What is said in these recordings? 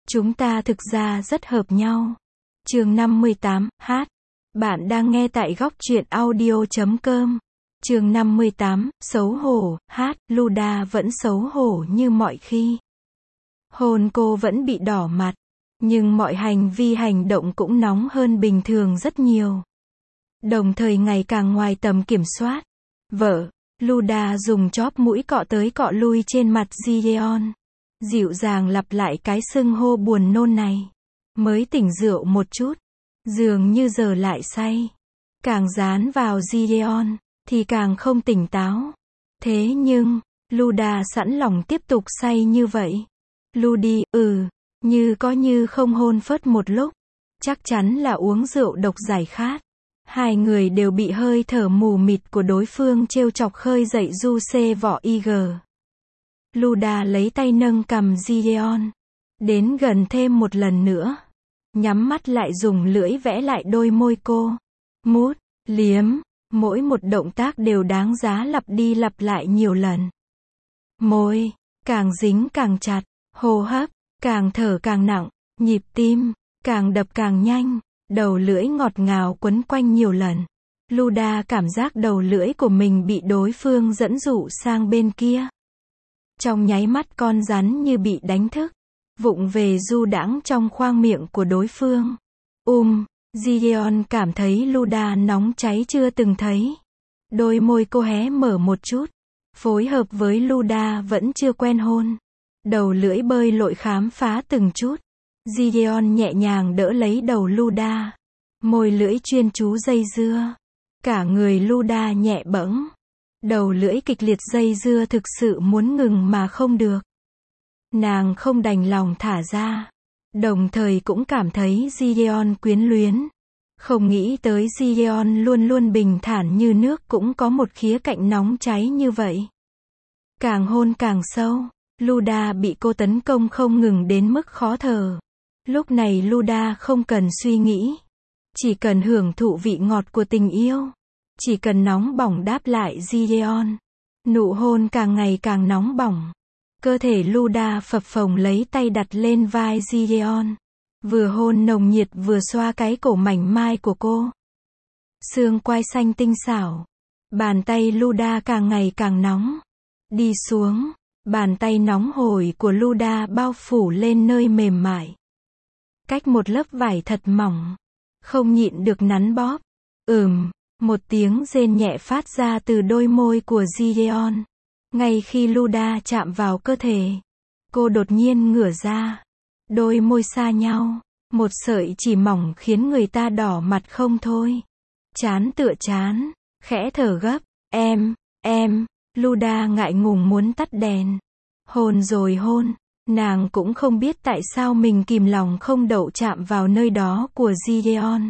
Chúng ta thực ra rất hợp nhau. Chương 58, hát. Bạn đang nghe tại góc truyện audio.com. Chương 58, xấu hổ, hát. Luda vẫn xấu hổ như mọi khi. Hôn cô vẫn bị đỏ mặt, nhưng mọi hành vi hành động cũng nóng hơn bình thường rất nhiều. Đồng thời ngày càng ngoài tầm kiểm soát. Vợ, Luda dùng chóp mũi cọ tới cọ lui trên mặt Gideon. Dịu dàng lặp lại cái xưng hô buồn nôn này. Mới tỉnh rượu một chút, dường như giờ lại say. Càng dán vào Gideon, thì càng không tỉnh táo. Thế nhưng, Luda sẵn lòng tiếp tục say như vậy. Ludi, như không hôn phớt một lúc. Chắc chắn là uống rượu độc giải khát. Hai người đều bị hơi thở mù mịt của đối phương trêu chọc khơi dậy du xê vỏ IG. Luda lấy tay nâng cằm Gideon đến gần thêm một lần nữa. Nhắm mắt lại dùng lưỡi vẽ lại đôi môi cô. Mút, liếm, mỗi một động tác đều đáng giá lặp đi lặp lại nhiều lần. Môi, càng dính càng chặt, hô hấp, càng thở càng nặng, nhịp tim, càng đập càng nhanh, đầu lưỡi ngọt ngào quấn quanh nhiều lần. Luda cảm giác đầu lưỡi của mình bị đối phương dẫn dụ sang bên kia. Trong nháy mắt con rắn như bị đánh thức, vụng về du đãng trong khoang miệng của đối phương. Gideon cảm thấy Luda nóng cháy chưa từng thấy. Đôi môi cô hé mở một chút, phối hợp với Luda vẫn chưa quen hôn. Đầu lưỡi bơi lội khám phá từng chút. Gideon nhẹ nhàng đỡ lấy đầu Luda. Môi lưỡi chuyên chú dây dưa. Cả người Luda nhẹ bẫng. Đầu lưỡi kịch liệt dây dưa thực sự muốn ngừng mà không được. Nàng không đành lòng thả ra. Đồng thời cũng cảm thấy Gideon quyến luyến. Không nghĩ tới Gideon luôn luôn bình thản như nước cũng có một khía cạnh nóng cháy như vậy. Càng hôn càng sâu. Luda bị cô tấn công không ngừng đến mức khó thở. Lúc này Luda không cần suy nghĩ. Chỉ cần hưởng thụ vị ngọt của tình yêu. Chỉ cần nóng bỏng đáp lại Gideon. Nụ hôn càng ngày càng nóng bỏng. Cơ thể Luda phập phồng lấy tay đặt lên vai Gideon. Vừa hôn nồng nhiệt vừa xoa cái cổ mảnh mai của cô. Xương quai xanh tinh xảo. Bàn tay Luda càng ngày càng nóng. Đi xuống. Bàn tay nóng hổi của Luda bao phủ lên nơi mềm mại. Cách một lớp vải thật mỏng. Không nhịn được nắn bóp. Một tiếng rên nhẹ phát ra từ đôi môi của Gideon. Ngay khi Luda chạm vào cơ thể, cô đột nhiên ngửa ra. Đôi môi xa nhau. Một sợi chỉ mỏng khiến người ta đỏ mặt không thôi. Trán tựa trán. Khẽ thở gấp. Em. Luda ngại ngùng muốn tắt đèn. Hôn rồi hôn. Nàng cũng không biết tại sao mình kìm lòng không đậu chạm vào nơi đó của Gideon.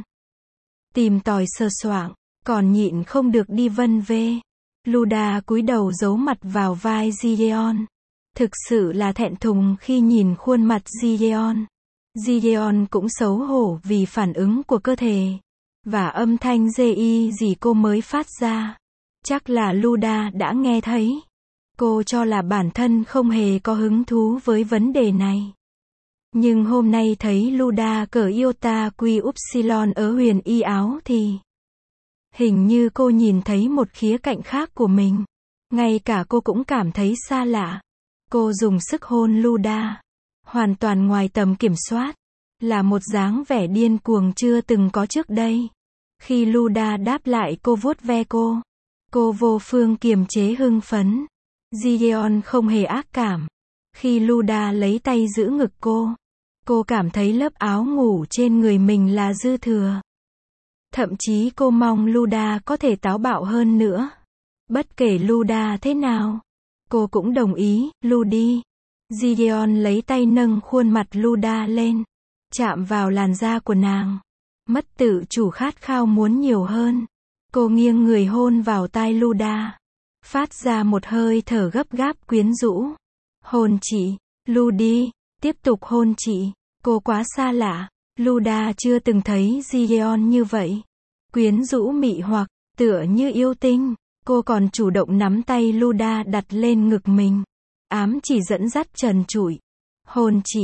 Tìm tòi sờ soạng. Còn nhịn không được đi vân vê. Luda cúi đầu giấu mặt vào vai Gideon. Thực sự là thẹn thùng khi nhìn khuôn mặt Gideon. Gideon cũng xấu hổ vì phản ứng của cơ thể. Và âm thanh gì cô mới phát ra. Chắc là Luda đã nghe thấy. Cô cho là bản thân không hề có hứng thú với vấn đề này. Nhưng hôm nay thấy Luda cởi iota quy upsilon ở huyền y áo thì hình như cô nhìn thấy một khía cạnh khác của mình. Ngay cả cô cũng cảm thấy xa lạ. Cô dùng sức hôn Luda. Hoàn toàn ngoài tầm kiểm soát. Là một dáng vẻ điên cuồng chưa từng có trước đây. Khi Luda đáp lại cô vuốt ve cô. Cô vô phương kiềm chế hưng phấn. Gideon không hề ác cảm. Khi Luda lấy tay giữ ngực cô cảm thấy lớp áo ngủ trên người mình là dư thừa. Thậm chí cô mong Luda có thể táo bạo hơn nữa. Bất kể Luda thế nào, cô cũng đồng ý. Ludi. Gideon lấy tay nâng khuôn mặt Luda lên. Chạm vào làn da của nàng. Mất tự chủ khát khao muốn nhiều hơn. Cô nghiêng người hôn vào tai Luda. Phát ra một hơi thở gấp gáp quyến rũ. Hôn chị. Ludi. Tiếp tục hôn chị. Cô quá xa lạ. Luda chưa từng thấy Gideon như vậy. Quyến rũ mị hoặc, tựa như yêu tinh. Cô còn chủ động nắm tay Luda đặt lên ngực mình. Ám chỉ dẫn dắt trần trụi. Hôn chị.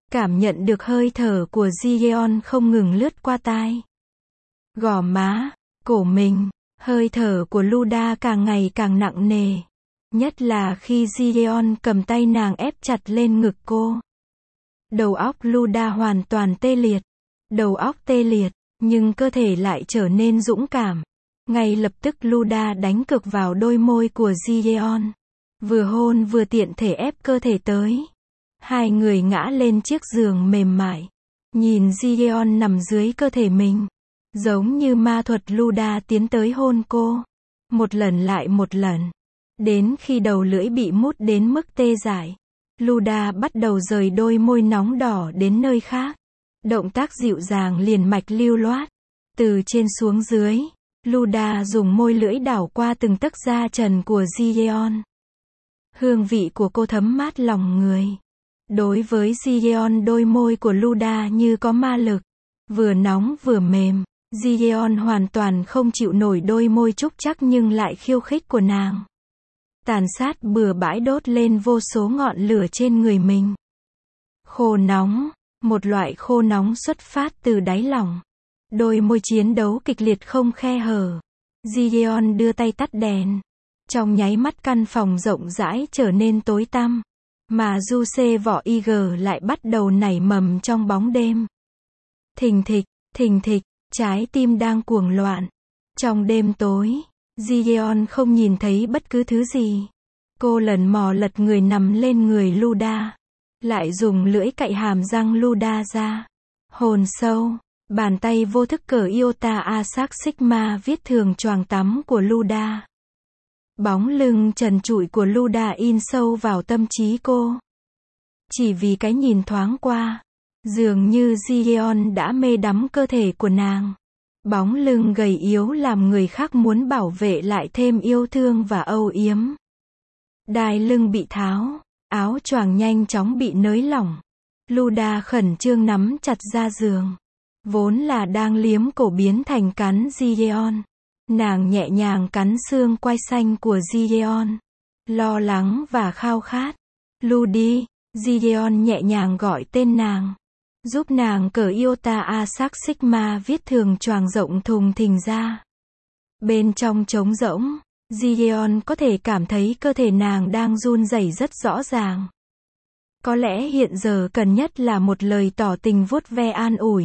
Cảm nhận được hơi thở của Gideon không ngừng lướt qua tai. Gò má, cổ mình, hơi thở của Luda càng ngày càng nặng nề. Nhất là khi Gideon cầm tay nàng ép chặt lên ngực cô. Đầu óc Luda hoàn toàn tê liệt. Đầu óc tê liệt, nhưng cơ thể lại trở nên dũng cảm. Ngay lập tức Luda đánh cực vào đôi môi của Gideon. Vừa hôn vừa tiện thể ép cơ thể tới. Hai người ngã lên chiếc giường mềm mại. Nhìn Gideon nằm dưới cơ thể mình. Giống như ma thuật Luda tiến tới hôn cô. Một lần lại một lần. Đến khi đầu lưỡi bị mút đến mức tê dại. Luda bắt đầu rời đôi môi nóng đỏ đến nơi khác. Động tác dịu dàng liền mạch lưu loát. Từ trên xuống dưới, Luda dùng môi lưỡi đảo qua từng tấc da trần của Gideon. Hương vị của cô thấm mát lòng người. Đối với Gideon, đôi môi của Luda như có ma lực. Vừa nóng vừa mềm. Gideon hoàn toàn không chịu nổi đôi môi trúc chắc nhưng lại khiêu khích của nàng. Tàn sát bừa bãi đốt lên vô số ngọn lửa trên người mình. Khô nóng, một loại khô nóng xuất phát từ đáy lòng. Đôi môi chiến đấu kịch liệt không khe hở. Gideon đưa tay tắt đèn. Trong nháy mắt căn phòng rộng rãi trở nên tối tăm. Mà Juice vỏ IG lại bắt đầu nảy mầm trong bóng đêm. Thình thịch, trái tim đang cuồng loạn. Trong đêm tối, Gideon không nhìn thấy bất cứ thứ gì. Cô lần mò lật người nằm lên người Luda. Lại dùng lưỡi cạy hàm răng Luda ra. Hồn sâu, bàn tay vô thức cởi Iota Asac Sigma viết thường choàng tắm của Luda. Bóng lưng trần trụi của Luda in sâu vào tâm trí cô. Chỉ vì cái nhìn thoáng qua, dường như Gideon đã mê đắm cơ thể của nàng. Bóng lưng gầy yếu làm người khác muốn bảo vệ lại thêm yêu thương và âu yếm. Đai lưng bị tháo, áo choàng nhanh chóng bị nới lỏng. Luda khẩn trương nắm chặt ra giường. Vốn là đang liếm cổ biến thành cắn Gideon. Nàng nhẹ nhàng cắn xương quai xanh của Gideon. Lo lắng và khao khát. Ludi, Gideon nhẹ nhàng gọi tên nàng. Giúp nàng cởi Iota Asac Sigma viết thường choàng rộng thùng thình ra. Bên trong trống rỗng, Gideon có thể cảm thấy cơ thể nàng đang run rẩy rất rõ ràng. Có lẽ hiện giờ cần nhất là một lời tỏ tình vuốt ve an ủi.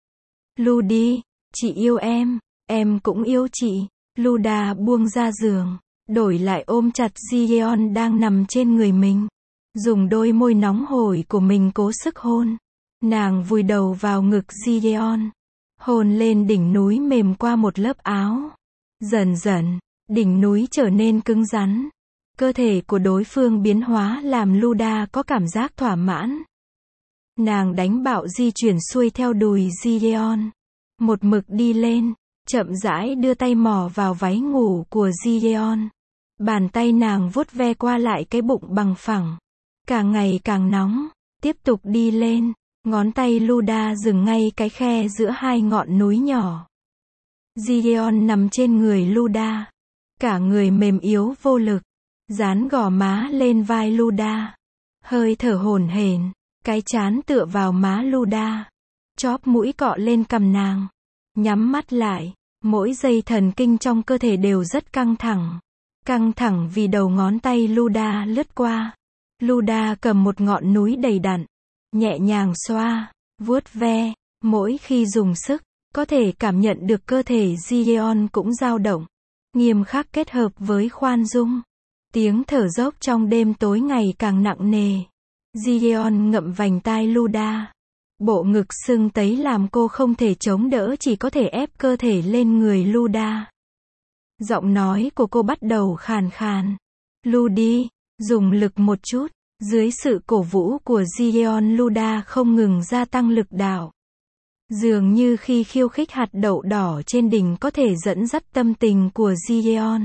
Ludi, chị yêu em cũng yêu chị. Luda buông ra giường, đổi lại ôm chặt Gideon đang nằm trên người mình. Dùng đôi môi nóng hổi của mình cố sức hôn. Nàng vùi đầu vào ngực Gideon. Hôn lên đỉnh núi mềm qua một lớp áo. Dần dần, đỉnh núi trở nên cứng rắn. Cơ thể của đối phương biến hóa làm Luda có cảm giác thỏa mãn. Nàng đánh bạo di chuyển xuôi theo đùi Gideon. Một mực đi lên, chậm rãi đưa tay mò vào váy ngủ của Gideon. Bàn tay nàng vuốt ve qua lại cái bụng bằng phẳng. Càng ngày càng nóng. Tiếp tục đi lên. Ngón tay Luda dừng ngay cái khe giữa hai ngọn núi nhỏ. Gideon nằm trên người Luda. Cả người mềm yếu vô lực. Dán gò má lên vai Luda. Hơi thở hổn hển. Cái trán tựa vào má Luda. Chóp mũi cọ lên cằm nàng. Nhắm mắt lại. Mỗi dây thần kinh trong cơ thể đều rất căng thẳng. Căng thẳng vì đầu ngón tay Luda lướt qua. Luda cầm một ngọn núi đầy đặn. Nhẹ nhàng xoa, vuốt ve. Mỗi khi dùng sức, có thể cảm nhận được cơ thể Gideon cũng dao động. Nghiêm khắc kết hợp với khoan dung. Tiếng thở dốc trong đêm tối ngày càng nặng nề. Gideon ngậm vành tai Luda. Bộ ngực sưng tấy làm cô không thể chống đỡ, chỉ có thể ép cơ thể lên người Luda. Giọng nói của cô bắt đầu khàn khàn. Ludi, dùng lực một chút. Dưới sự cổ vũ của Gideon, Luda không ngừng gia tăng lực đạo. Dường như khi khiêu khích hạt đậu đỏ trên đỉnh có thể dẫn dắt tâm tình của Gideon.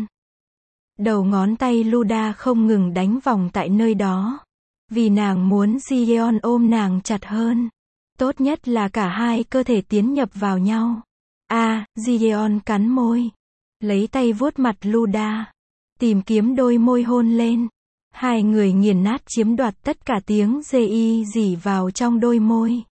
Đầu ngón tay Luda không ngừng đánh vòng tại nơi đó. Vì nàng muốn Gideon ôm nàng chặt hơn. Tốt nhất là cả hai cơ thể tiến nhập vào nhau. Gideon cắn môi. Lấy tay vuốt mặt Luda. Tìm kiếm đôi môi hôn lên. Hai người nghiền nát chiếm đoạt tất cả tiếng Gi rỉ vào trong đôi môi.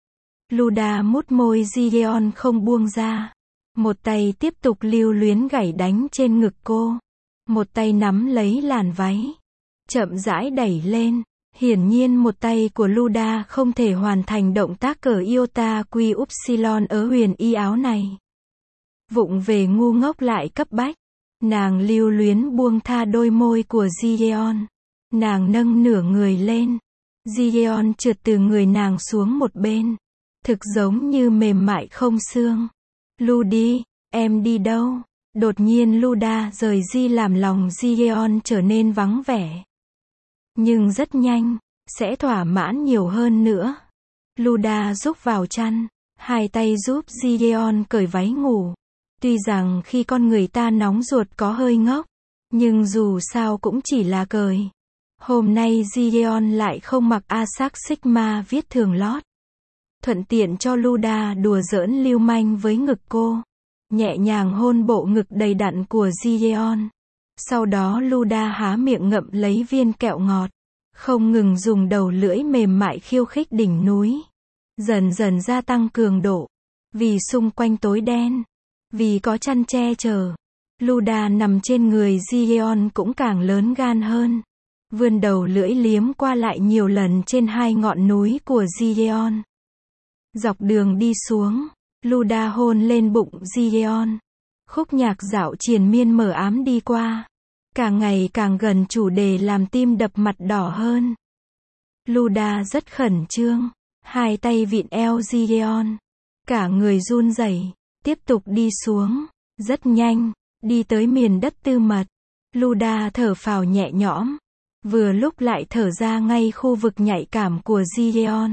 Luda mút môi Gideon không buông ra. Một tay tiếp tục lưu luyến gảy đánh trên ngực cô. Một tay nắm lấy làn váy. Chậm rãi đẩy lên. Hiển nhiên một tay của Luda không thể hoàn thành động tác cờ iota quy upsilon ở huyền y áo này. Vụng về ngu ngốc lại cấp bách. Nàng lưu luyến buông tha đôi môi của Gideon. Nàng nâng nửa người lên. Gideon trượt từ người nàng xuống một bên. Thực giống như mềm mại không xương. Ludi, em đi đâu? Đột nhiên Luda rời Di làm lòng Gideon trở nên vắng vẻ. Nhưng rất nhanh, sẽ thỏa mãn nhiều hơn nữa. Luda rúc vào chăn. Hai tay giúp Gideon cởi váy ngủ. Tuy rằng khi con người ta nóng ruột có hơi ngốc. Nhưng dù sao cũng chỉ là cởi. Hôm nay Gideon lại không mặc Asac Sigma viết thường lót. Thuận tiện cho Luda đùa giỡn lưu manh với ngực cô. Nhẹ nhàng hôn bộ ngực đầy đặn của Gideon. Sau đó Luda há miệng ngậm lấy viên kẹo ngọt. Không ngừng dùng đầu lưỡi mềm mại khiêu khích đỉnh núi. Dần dần gia tăng cường độ. Vì xung quanh tối đen. Vì có chăn che chở. Luda nằm trên người Gideon cũng càng lớn gan hơn. Vươn đầu lưỡi liếm qua lại nhiều lần trên hai ngọn núi của Gideon. Dọc đường đi xuống, Luda hôn lên bụng Gideon. Khúc nhạc dạo triền miên mờ ám đi qua. Càng ngày càng gần chủ đề làm tim đập mặt đỏ hơn. Luda rất khẩn trương. Hai tay vịn eo Gideon. Cả người run rẩy. Tiếp tục đi xuống. Rất nhanh. Đi tới miền đất tư mật. Luda thở phào nhẹ nhõm. Vừa lúc lại thở ra ngay khu vực nhạy cảm của Gideon.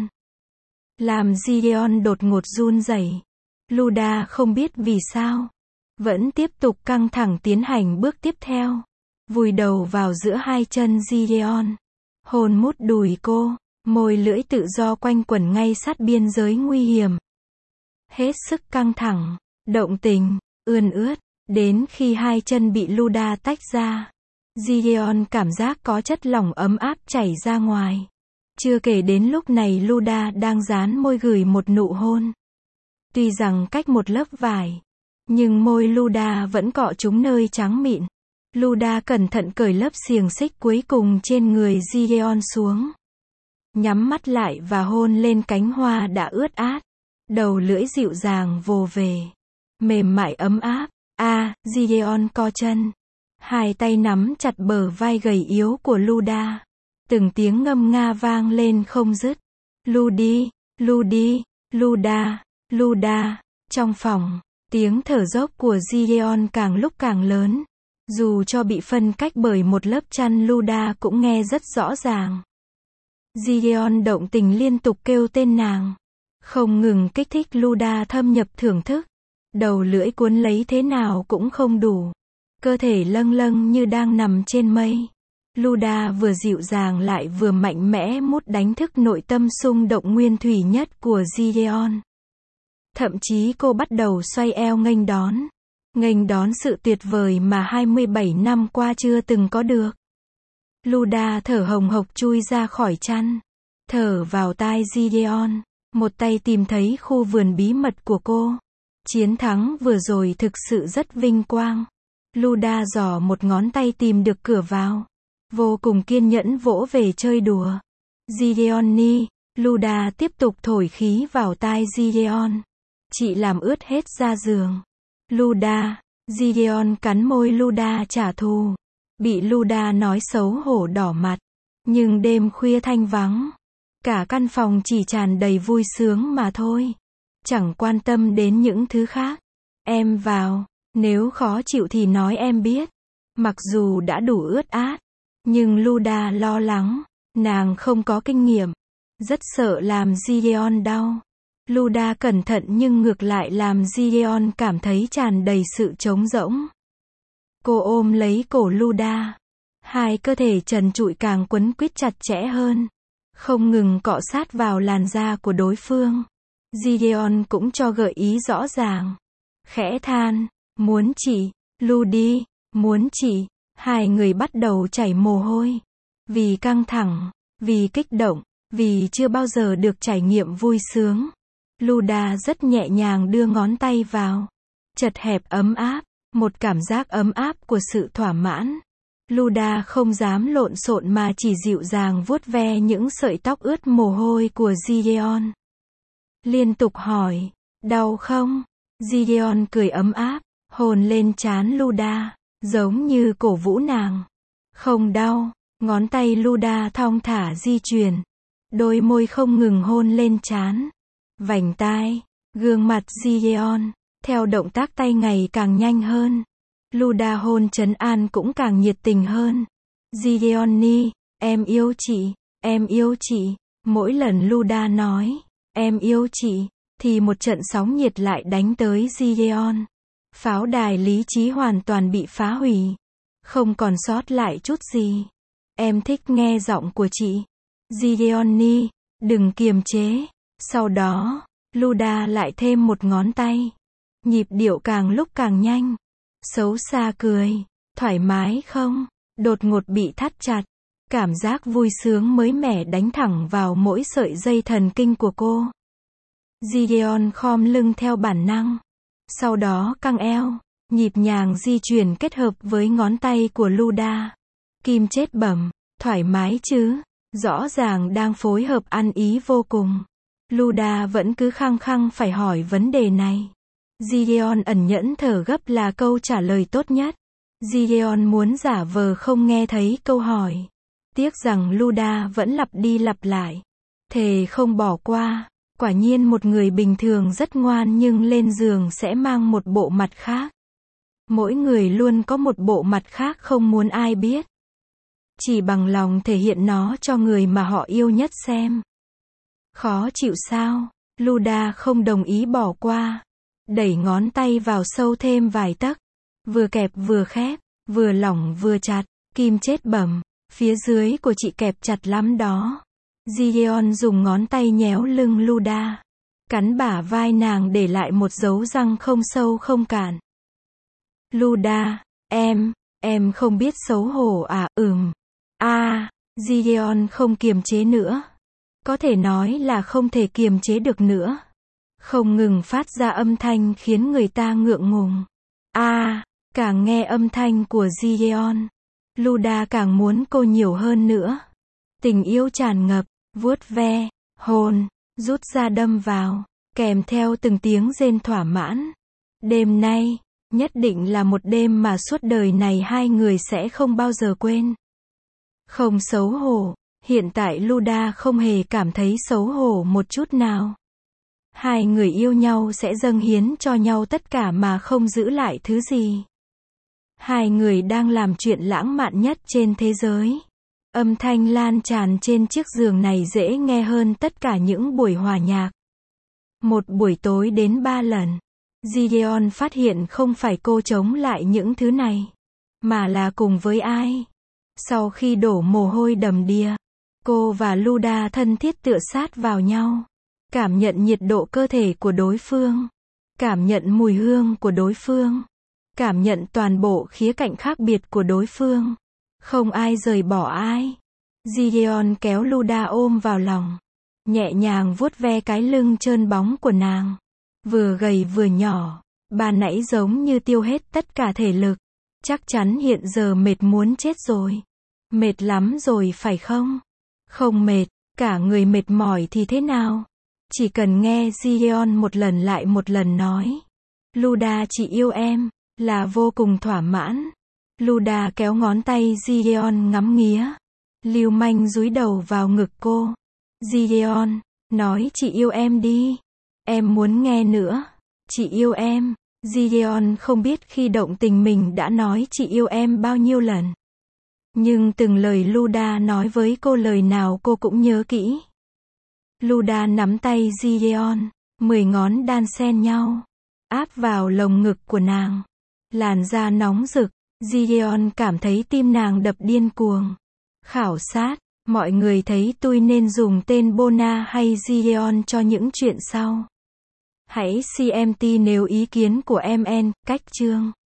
Làm Gideon đột ngột run rẩy. Luda không biết vì sao. Vẫn tiếp tục căng thẳng tiến hành bước tiếp theo. Vùi đầu vào giữa hai chân Gideon. Hôn mút đùi cô. Môi lưỡi tự do quanh quẩn ngay sát biên giới nguy hiểm. Hết sức căng thẳng. Động tình. Ươn ướt. Đến khi hai chân bị Luda tách ra. Gideon cảm giác có chất lỏng ấm áp chảy ra ngoài. Chưa kể đến lúc này Luda đang dán môi gửi một nụ hôn. Tuy rằng cách một lớp vải. Nhưng môi Luda vẫn cọ trúng nơi trắng mịn. Luda cẩn thận cởi lớp xiềng xích cuối cùng trên người Gideon xuống. Nhắm mắt lại và hôn lên cánh hoa đã ướt át. Đầu lưỡi dịu dàng vồ về. Mềm mại ấm áp. Gideon co chân. Hai tay nắm chặt bờ vai gầy yếu của Luda. Từng tiếng ngâm nga vang lên không dứt. Ludi, Ludi, Luda, Luda. Trong phòng, tiếng thở dốc của Gideon càng lúc càng lớn. Dù cho bị phân cách bởi một lớp chăn Luda cũng nghe rất rõ ràng. Gideon động tình liên tục kêu tên nàng. Không ngừng kích thích Luda thâm nhập thưởng thức. Đầu lưỡi cuốn lấy thế nào cũng không đủ. Cơ thể lâng lâng như đang nằm trên mây. Luda vừa dịu dàng lại vừa mạnh mẽ mút đánh thức nội tâm xung động nguyên thủy nhất của Gideon. Thậm chí cô bắt đầu xoay eo nghênh đón sự tuyệt vời mà 27 năm qua chưa từng có được. Luda thở hồng hộc chui ra khỏi chăn. Thở vào tai Gideon. Một tay tìm thấy khu vườn bí mật của cô. Chiến thắng vừa rồi thực sự rất vinh quang. Luda giỏ một ngón tay tìm được cửa vào. Vô cùng kiên nhẫn vỗ về chơi đùa. Gideon, Luda tiếp tục thổi khí vào tai Gideon. Chị làm ướt hết da giường. Luda, Gideon cắn môi Luda trả thù. Bị Luda nói xấu hổ đỏ mặt. Nhưng đêm khuya thanh vắng. Cả căn phòng chỉ tràn đầy vui sướng mà thôi. Chẳng quan tâm đến những thứ khác. Em vào. Nếu khó chịu thì nói em biết. Mặc dù đã đủ ướt át. Nhưng Luda lo lắng. Nàng không có kinh nghiệm. Rất sợ làm Gideon đau. Luda cẩn thận nhưng ngược lại làm Gideon cảm thấy tràn đầy sự trống rỗng. Cô ôm lấy cổ Luda. Hai cơ thể trần trụi càng quấn quýt chặt chẽ hơn. Không ngừng cọ sát vào làn da của đối phương. Gideon cũng cho gợi ý rõ ràng. Khẽ than. Muốn chị. Ludi. Muốn chị. Hai người bắt đầu chảy mồ hôi. vì căng thẳng, vì kích động, vì chưa bao giờ được trải nghiệm vui sướng. Luda rất nhẹ nhàng đưa ngón tay vào. Chật hẹp ấm áp, một cảm giác ấm áp của sự thỏa mãn. Luda không dám lộn xộn mà chỉ dịu dàng vuốt ve những sợi tóc ướt mồ hôi của Gideon. Liên tục hỏi, đau không? Gideon cười ấm áp, hôn lên trán Luda, giống như cổ vũ nàng. Không đau, ngón tay Luda thong thả di chuyển. Đôi môi không ngừng hôn lên trán, vành tai, gương mặt Gideon. Theo động tác tay ngày càng nhanh hơn, Luda hôn trấn an cũng càng nhiệt tình hơn. Gideon, em yêu chị, em yêu chị. Mỗi lần Luda nói, em yêu chị, thì một trận sóng nhiệt lại đánh tới Gideon. Pháo đài lý trí hoàn toàn bị phá hủy. Không còn sót lại chút gì. Em thích nghe giọng của chị. Gideon, đừng kiềm chế. Sau đó, Luda lại thêm một ngón tay. Nhịp điệu càng lúc càng nhanh. Xấu xa cười. Thoải mái không? Đột ngột bị thắt chặt. Cảm giác vui sướng mới mẻ đánh thẳng vào mỗi sợi dây thần kinh của cô. Gideon khom lưng theo bản năng. Sau đó căng eo. Nhịp nhàng di chuyển kết hợp với ngón tay của Luda. Kim chết bẩm. Thoải mái chứ? Rõ ràng đang phối hợp ăn ý vô cùng. Luda vẫn cứ khăng khăng phải hỏi vấn đề này. Gideon ẩn nhẫn thở gấp là câu trả lời tốt nhất. Gideon muốn giả vờ không nghe thấy câu hỏi. Tiếc rằng Luda vẫn lặp đi lặp lại. Thề không bỏ qua. Quả nhiên một người bình thường rất ngoan nhưng lên giường sẽ mang một bộ mặt khác. Mỗi người luôn có một bộ mặt khác không muốn ai biết. Chỉ bằng lòng thể hiện nó cho người mà họ yêu nhất xem. Khó chịu sao? Luda không đồng ý bỏ qua. Đẩy ngón tay vào sâu thêm vài tấc. Vừa kẹp vừa khép, vừa lỏng vừa chặt. Kim chết bẩm, phía dưới của chị kẹp chặt lắm đó. Gideon dùng ngón tay nhéo lưng Luda. Cắn bả vai nàng để lại một dấu răng không sâu không cạn. Luda, em không biết xấu hổ à? Gideon không kiềm chế nữa. Có thể nói là không thể kiềm chế được nữa. Không ngừng phát ra âm thanh khiến người ta ngượng ngùng. Càng nghe âm thanh của Gideon, Luda càng muốn cô nhiều hơn nữa. Tình yêu tràn ngập, vuốt ve, hôn, rút ra đâm vào, kèm theo từng tiếng rên thỏa mãn. Đêm nay, nhất định là một đêm mà suốt đời này hai người sẽ không bao giờ quên. Không xấu hổ, hiện tại Luda không hề cảm thấy xấu hổ một chút nào. Hai người yêu nhau sẽ dâng hiến cho nhau tất cả mà không giữ lại thứ gì. Hai người đang làm chuyện lãng mạn nhất trên thế giới. Âm thanh lan tràn trên chiếc giường này dễ nghe hơn tất cả những buổi hòa nhạc. Một buổi tối đến 3 lần. Gideon phát hiện không phải cô chống lại những thứ này, mà là cùng với ai. Sau khi đổ mồ hôi đầm đìa, cô và Luda thân thiết tựa sát vào nhau. Cảm nhận nhiệt độ cơ thể của đối phương. Cảm nhận mùi hương của đối phương. Cảm nhận toàn bộ khía cạnh khác biệt của đối phương. Không ai rời bỏ ai. Gideon kéo Luda ôm vào lòng. Nhẹ nhàng vuốt ve cái lưng trơn bóng của nàng. Vừa gầy vừa nhỏ. Bà nãy giống như tiêu hết tất cả thể lực. Chắc chắn hiện giờ mệt muốn chết rồi. Mệt lắm rồi phải không? Không mệt, cả người mệt mỏi thì thế nào? Chỉ cần nghe Gideon một lần lại một lần nói. Luda chị yêu em, là vô cùng thỏa mãn. Luda kéo ngón tay Gideon ngắm nghía. Lưu manh dúi đầu vào ngực cô. Gideon, nói chị yêu em đi. Em muốn nghe nữa. Chị yêu em. Gideon không biết khi động tình mình đã nói chị yêu em bao nhiêu lần. Nhưng từng lời Luda nói với cô lời nào cô cũng nhớ kỹ. Luda nắm tay Gideon, 10 ngón đan xen nhau, áp vào lồng ngực của nàng. Làn da nóng rực, Gideon cảm thấy tim nàng đập điên cuồng. Khảo sát, mọi người thấy tôi nên dùng tên Bona hay Gideon cho những chuyện sau. Hãy CMT nếu ý kiến của MN, cách chương.